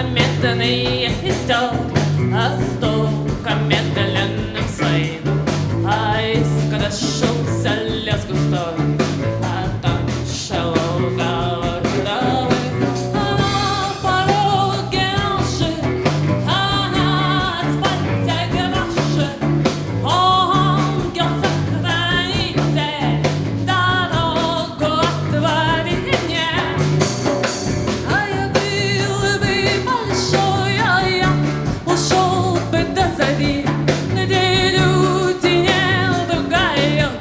медленный истек, а стука медленным своим. А искорошился лес густой, а там шелуговой травы. А на пороге ножик, а на асфальте гаражик. Ангел сохранитель, дорогу отвори мне. А я был бы большой, а я ушел бы до зари, где люди не ругают,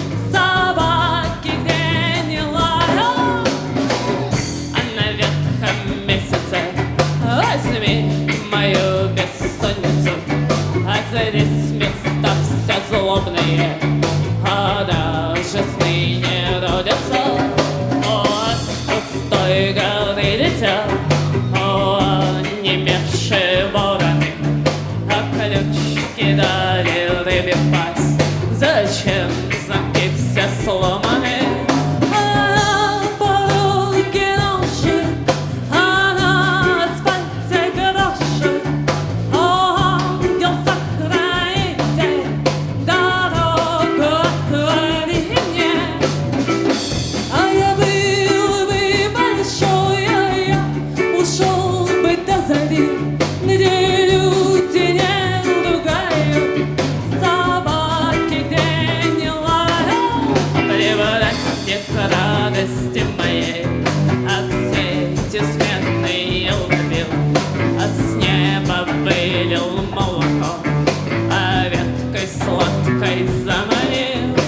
собаки где не лают. А на ветхом месяце возьми мою бессонницу, а здесь места все злобные, а даже сны не родятся. О, с пустой горы летят, о, онемевшие вороны, а ключики дали рыбе в пасть. Зачем замки все сломаны? А на пороге ножик, а на асфальте гаражик. Ангел сохранитель, дорогу отвори мне. А я был бы большой, а я ушел бы до зари, где люди не ругают, собаки где не лают. Превратив к радости моей, от всей эти смены я убил, а с неба вылил молоко, а веткой сладкой заманил.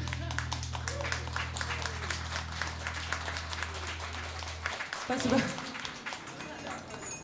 Спасибо.